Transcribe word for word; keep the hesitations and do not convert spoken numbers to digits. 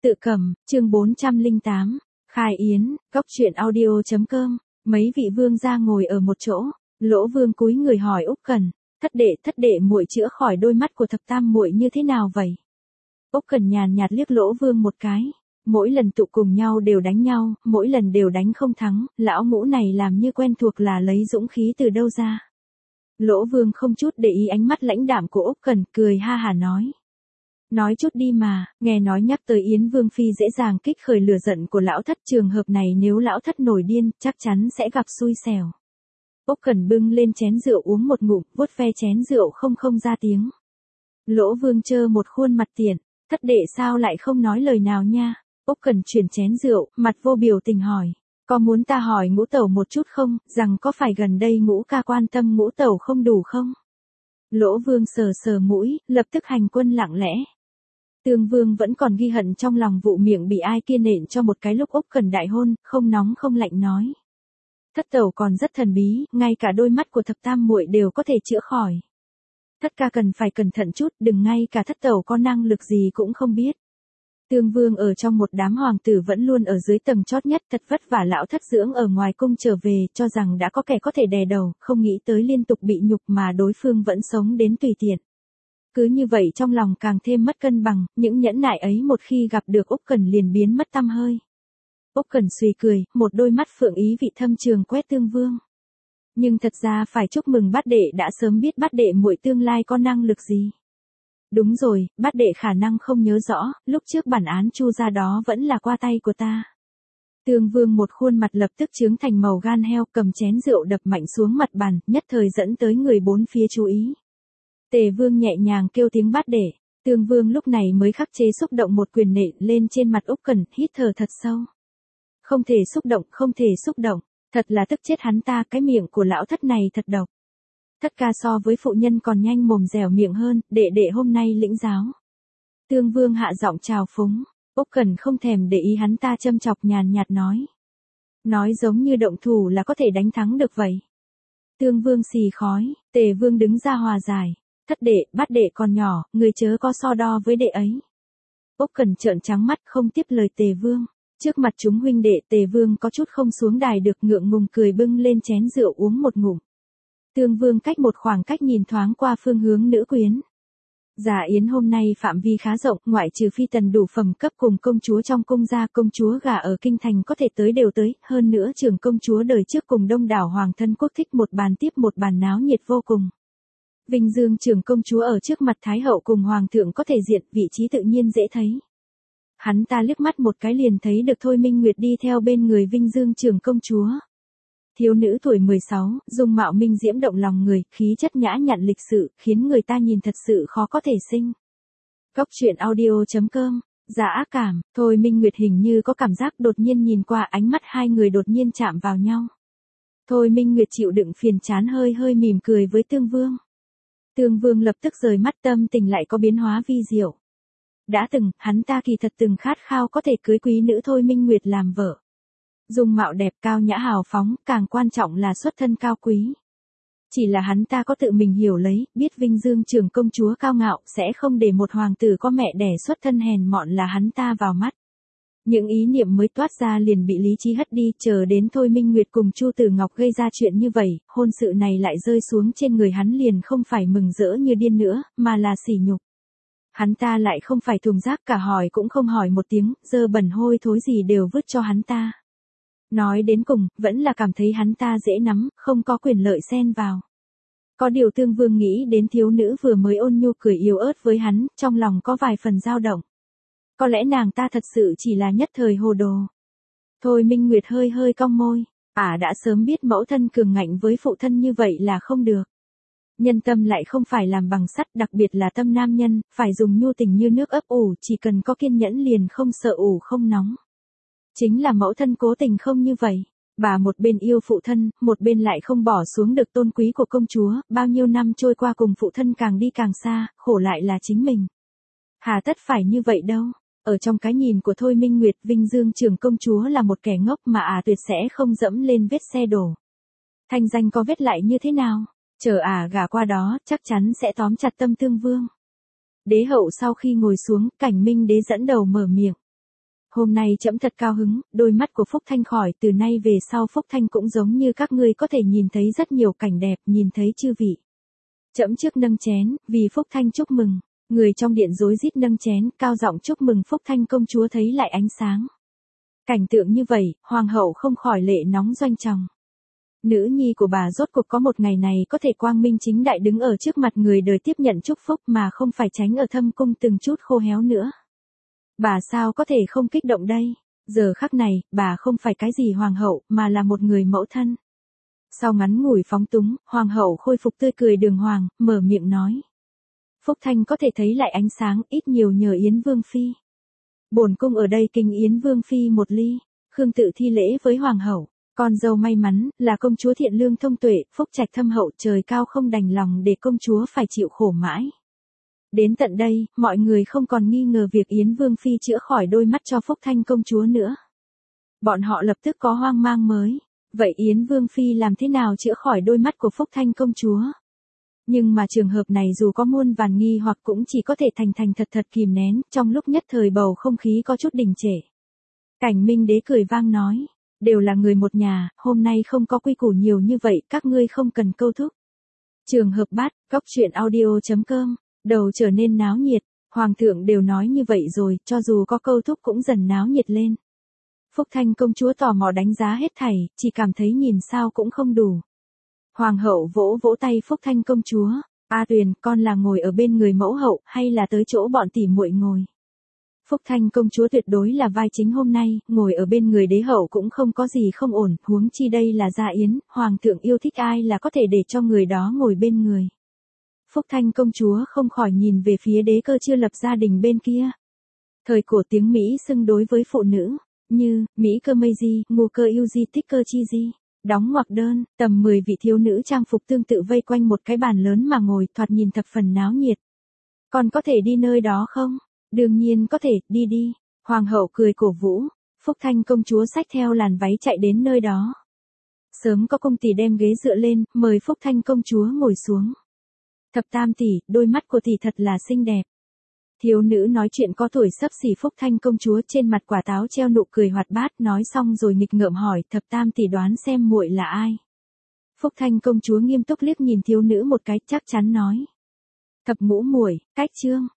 Tự cầm, chương bốn trăm lẻ tám, khai yến, góc truyện audio.com, mấy vị vương gia ngồi ở một chỗ, Lỗ Vương cúi người hỏi Úc Cần, thất đệ thất đệ muội chữa khỏi đôi mắt của thập tam muội như thế nào vậy? Úc Cần nhàn nhạt liếc Lỗ Vương một cái, mỗi lần tụ cùng nhau đều đánh nhau, mỗi lần đều đánh không thắng, lão ngũ này làm như quen thuộc là lấy dũng khí từ đâu ra. Lỗ Vương không chút để ý ánh mắt lãnh đạm của Úc Cần, cười ha hả nói. Nói chút đi mà, nghe nói nhắc tới Yến Vương Phi dễ dàng kích khởi lửa giận của lão thất, trường hợp này nếu lão thất nổi điên, chắc chắn sẽ gặp xui xẻo. Úc Cần bưng lên chén rượu uống một ngụm, vuốt ve chén rượu không không ra tiếng. Lỗ Vương trơ một khuôn mặt tiện, thất đệ sao lại không nói lời nào nha? Úc Cần chuyển chén rượu, mặt vô biểu tình hỏi. Có muốn ta hỏi ngũ tẩu một chút không, rằng có phải gần đây ngũ ca quan tâm ngũ tẩu không đủ không? Lỗ Vương sờ sờ mũi, lập tức hành quân lặng lẽ. Tương Vương vẫn còn ghi hận trong lòng vụ miệng bị ai kia nện cho một cái lúc Úc Cần đại hôn, không nóng không lạnh nói. Thất tẩu còn rất thần bí, ngay cả đôi mắt của thập tam muội đều có thể chữa khỏi. Thất ca cần phải cẩn thận chút, đừng ngay cả thất tẩu có năng lực gì cũng không biết. Tương Vương ở trong một đám hoàng tử vẫn luôn ở dưới tầng chót nhất, thật vất vả lão thất dưỡng ở ngoài cung trở về, cho rằng đã có kẻ có thể đè đầu, không nghĩ tới liên tục bị nhục mà đối phương vẫn sống đến tùy tiện. Cứ như vậy trong lòng càng thêm mất cân bằng, những nhẫn nại ấy một khi gặp được Úc Cần liền biến mất tăm hơi. Úc Cần suy cười, một đôi mắt phượng ý vị thâm trường quét Tương Vương. Nhưng thật ra phải chúc mừng bát đệ đã sớm biết bát đệ muội tương lai có năng lực gì. Đúng rồi, bát đệ khả năng không nhớ rõ, lúc trước bản án Chu ra đó vẫn là qua tay của ta. Tương Vương một khuôn mặt lập tức chướng thành màu gan heo, cầm chén rượu đập mạnh xuống mặt bàn, nhất thời dẫn tới người bốn phía chú ý. Tề Vương nhẹ nhàng kêu tiếng bát đệ, Tương Vương lúc này mới khắc chế xúc động một quyền nện lên trên mặt Úc Cần, hít thở thật sâu. Không thể xúc động, không thể xúc động, thật là tức chết hắn ta, cái miệng của lão thất này thật độc. Thất ca so với phụ nhân còn nhanh mồm dẻo miệng hơn, đệ đệ hôm nay lĩnh giáo. Tương Vương hạ giọng chào phúng, Úc Cần không thèm để ý hắn ta châm chọc nhàn nhạt nói. Nói giống như động thủ là có thể đánh thắng được vậy. Tương Vương xì khói, Tề Vương đứng ra hòa giải. Thất đệ, bát đệ còn nhỏ, người chớ có so đo với đệ ấy. Úc Cần trợn trắng mắt không tiếp lời Tề Vương. Trước mặt chúng huynh đệ Tề Vương có chút không xuống đài được, ngượng ngùng cười bưng lên chén rượu uống một ngụm. Tương Vương cách một khoảng cách nhìn thoáng qua phương hướng nữ quyến. Dạ yến hôm nay phạm vi khá rộng, ngoại trừ phi tần đủ phẩm cấp cùng công chúa trong cung gia, công chúa gả ở kinh thành có thể tới đều tới, hơn nữa trưởng công chúa đời trước cùng đông đảo hoàng thân quốc thích một bàn tiếp một bàn náo nhiệt vô cùng. Vinh Dương trưởng công chúa ở trước mặt Thái hậu cùng Hoàng thượng có thể diện, vị trí tự nhiên dễ thấy. Hắn ta liếc mắt một cái liền thấy được Thôi Minh Nguyệt đi theo bên người Vinh Dương trưởng công chúa. Thiếu nữ tuổi mười sáu, dung mạo minh diễm động lòng người, khí chất nhã nhặn lịch sự, khiến người ta nhìn thật sự khó có thể sinh. Góc truyện audio.com, Dạ ác cảm, Thôi Minh Nguyệt hình như có cảm giác đột nhiên nhìn qua, ánh mắt hai người đột nhiên chạm vào nhau. Thôi Minh Nguyệt chịu đựng phiền chán hơi hơi mỉm cười với Tương Vương. Tương Vương lập tức rời mắt, tâm tình lại có biến hóa vi diệu. Đã từng, hắn ta kỳ thật từng khát khao có thể cưới quý nữ Thôi Minh Nguyệt làm vợ. Dung mạo đẹp, cao nhã hào phóng, càng quan trọng là xuất thân cao quý. Chỉ là hắn ta có tự mình hiểu lấy, biết Vinh Dương trưởng công chúa cao ngạo, sẽ không để một hoàng tử có mẹ đẻ xuất thân hèn mọn là hắn ta vào mắt. Những ý niệm mới toát ra liền bị lý trí hất đi, chờ đến Thôi Minh Nguyệt cùng Chu Tử Ngọc gây ra chuyện như vậy, hôn sự này lại rơi xuống trên người hắn liền không phải mừng rỡ như điên nữa, mà là sỉ nhục. Hắn ta lại không phải thùng rác, cả hỏi cũng không hỏi một tiếng, dơ bẩn hôi thối gì đều vứt cho hắn ta. Nói đến cùng, vẫn là cảm thấy hắn ta dễ nắm, không có quyền lợi xen vào. Có điều Tương Vương nghĩ đến thiếu nữ vừa mới ôn nhu cười yếu ớt với hắn, trong lòng có vài phần dao động. Có lẽ nàng ta thật sự chỉ là nhất thời hồ đồ. Thôi Minh Nguyệt hơi hơi cong môi, ả à đã sớm biết mẫu thân cường ngạnh với phụ thân như vậy là không được. Nhân tâm lại không phải làm bằng sắt, đặc biệt là tâm nam nhân, phải dùng nhu tình như nước ấp ủ, chỉ cần có kiên nhẫn liền không sợ ủ không nóng. Chính là mẫu thân cố tình không như vậy. Bà một bên yêu phụ thân, một bên lại không bỏ xuống được tôn quý của công chúa, bao nhiêu năm trôi qua cùng phụ thân càng đi càng xa, khổ lại là chính mình. Hà tất phải như vậy đâu. Ở trong cái nhìn của Thôi Minh Nguyệt, Vinh Dương trưởng công chúa là một kẻ ngốc mà ả à tuyệt sẽ không dẫm lên vết xe đổ. Thanh danh có vết lại như thế nào? Chờ ả à gả qua đó, chắc chắn sẽ tóm chặt tâm Tương Vương. Đế hậu sau khi ngồi xuống, Cảnh Minh đế dẫn đầu mở miệng. Hôm nay trẫm thật cao hứng, đôi mắt của Phúc Thanh khỏi, từ nay về sau Phúc Thanh cũng giống như các ngươi có thể nhìn thấy rất nhiều cảnh đẹp, nhìn thấy chư vị. Trẫm trước nâng chén, vì Phúc Thanh chúc mừng. Người trong điện rối rít nâng chén, cao giọng chúc mừng Phúc Thanh công chúa thấy lại ánh sáng. Cảnh tượng như vậy, hoàng hậu không khỏi lệ nóng doanh tròng. Nữ nhi của bà rốt cuộc có một ngày này có thể quang minh chính đại đứng ở trước mặt người đời tiếp nhận chúc phúc mà không phải tránh ở thâm cung từng chút khô héo nữa. Bà sao có thể không kích động đây? Giờ khắc này, bà không phải cái gì hoàng hậu, mà là một người mẫu thân. Sau ngắn ngủi phóng túng, hoàng hậu khôi phục tươi cười đường hoàng, mở miệng nói. Phúc Thanh có thể thấy lại ánh sáng, ít nhiều nhờ Yến Vương Phi. Bổn cung ở đây kính Yến Vương Phi một ly. Khương tự thi lễ với hoàng hậu. Con dâu may mắn, là công chúa thiện lương thông tuệ, phúc trạch thâm hậu, trời cao không đành lòng để công chúa phải chịu khổ mãi. Đến tận đây, mọi người không còn nghi ngờ việc Yến Vương Phi chữa khỏi đôi mắt cho Phúc Thanh công chúa nữa. Bọn họ lập tức có hoang mang mới. Vậy Yến Vương Phi làm thế nào chữa khỏi đôi mắt của Phúc Thanh công chúa? Nhưng mà trường hợp này dù có muôn vàn nghi hoặc cũng chỉ có thể thành thành thật thật kìm nén, trong lúc nhất thời bầu không khí có chút đình trệ. Cảnh Minh Đế cười vang nói. Đều là người một nhà, hôm nay không có quy củ nhiều như vậy, các ngươi không cần câu thúc. Trường hợp bát, cóc truyện audio chấm com, đầu trở nên náo nhiệt, hoàng thượng đều nói như vậy rồi, cho dù có câu thúc cũng dần náo nhiệt lên. Phúc Thanh công chúa tò mò đánh giá hết thảy, chỉ cảm thấy nhìn sao cũng không đủ. Hoàng hậu vỗ vỗ tay Phúc Thanh công chúa, A Tuyền, con là ngồi ở bên người mẫu hậu, hay là tới chỗ bọn tỉ muội ngồi? Phúc Thanh công chúa tuyệt đối là vai chính hôm nay, ngồi ở bên người đế hậu cũng không có gì không ổn, huống chi đây là gia yến, hoàng thượng yêu thích ai là có thể để cho người đó ngồi bên người. Phúc Thanh công chúa không khỏi nhìn về phía đế cơ chưa lập gia đình bên kia. Thời cổ tiếng Mỹ xưng đối với phụ nữ, như, Mỹ cơ mây di, ngô cơ yêu di tích cơ chi di. Đóng ngoặc đơn, tầm mười vị thiếu nữ trang phục tương tự vây quanh một cái bàn lớn mà ngồi, thoạt nhìn thập phần náo nhiệt. Còn có thể đi nơi đó không? Đương nhiên có thể, đi đi. Hoàng hậu cười cổ vũ, Phúc Thanh công chúa xách theo làn váy chạy đến nơi đó. Sớm có công tỷ đem ghế dựa lên, mời Phúc Thanh công chúa ngồi xuống. Thập tam tỷ, đôi mắt của tỷ thật là xinh đẹp. Thiếu nữ nói chuyện có tuổi xấp xỉ Phúc Thanh công chúa trên mặt quả táo treo nụ cười hoạt bát, nói xong rồi nghịch ngợm hỏi, thập tam tỷ đoán xem muội là ai. Phúc Thanh công chúa nghiêm túc liếc nhìn thiếu nữ một cái, chắc chắn nói. Thập ngũ muội, Cách Trương.